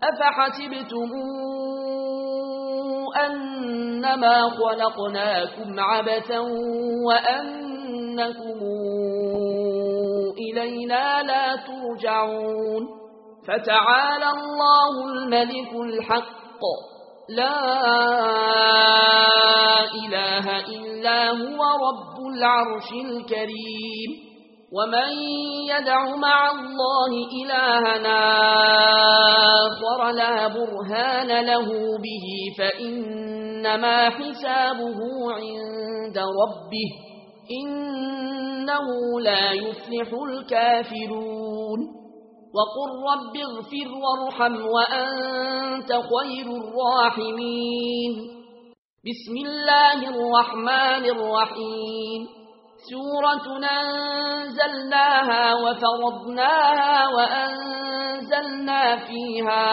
أفحسبتم أنما خلقناكم عبثا وأنكم إلينا لا ترجعون فتعالى الله الملك الحق لا إله إلا هو رب العرش الكريم ومن يدع مع الله إلهنا آخر لا برهان له به فإنما حسابه عند ربه إنه لا يفلح الكافرون وقل رب اغفر وارحم وأنت خير الراحمين بسم الله الرحمن الرحيم سورة أنزلناها وفرضناها وأنزلنا فيها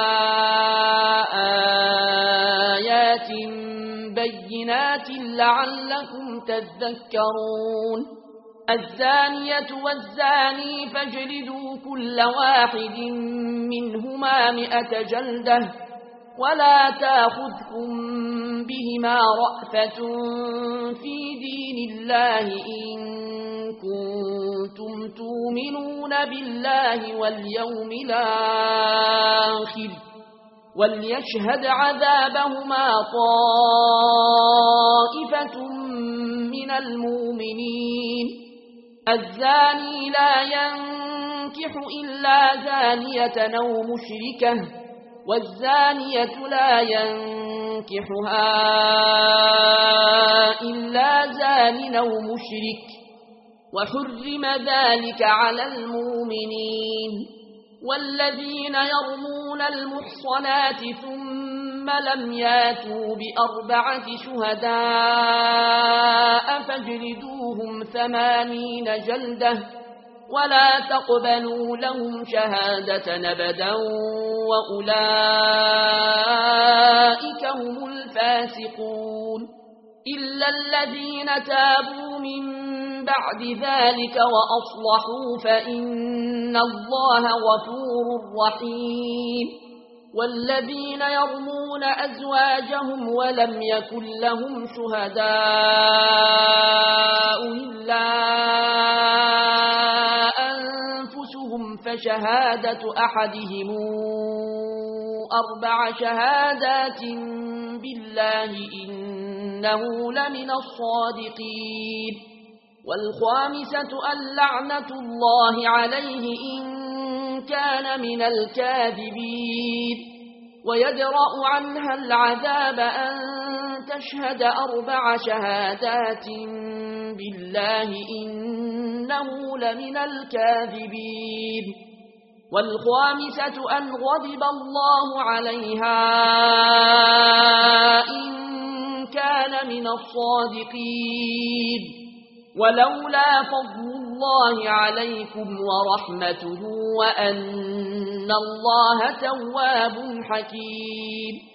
آيات بينات لعلكم تذكرون الزانية والزاني فاجلدوا كل واحد منهما 100 جلدة ولا تأخذكم بهما رأفة في دين الله إن كنتم تؤمنون بالله واليوم الآخر وليشهد عذابهما طائفة من المؤمنين الزاني لا ينكح إلا زانية أو مشركة والزانية لا ينكحها إلا زان أو مشرك وحرم ذلك على المؤمنين والذين يرمون المحصنات ثم لم ياتوا ب4 شهداء فاجلدوهم 80 جلدة ولا تقبلوا لهم شهادة أبدا وأولئك هم الفاسقون إلا الذين تابوا من بعد ذلك وأصلحوا فإن الله غفور رحيم والذين يرمون أزواجهم ولم يكن لهم شهداء إلا فشهادة أحدهم 4 شهادات بالله إنه لمن الصادقين والخامسة اللعنة الله عليه إن كان من الكاذبين ويدرأ عنها العذاب أن تشهد 4 شهادات بالله إنه لمن الكاذبين والخامسة أن غضب الله عليها إن كان من الصادقين ولولا فضل الله عليكم ورحمته وأن الله تواب حكيم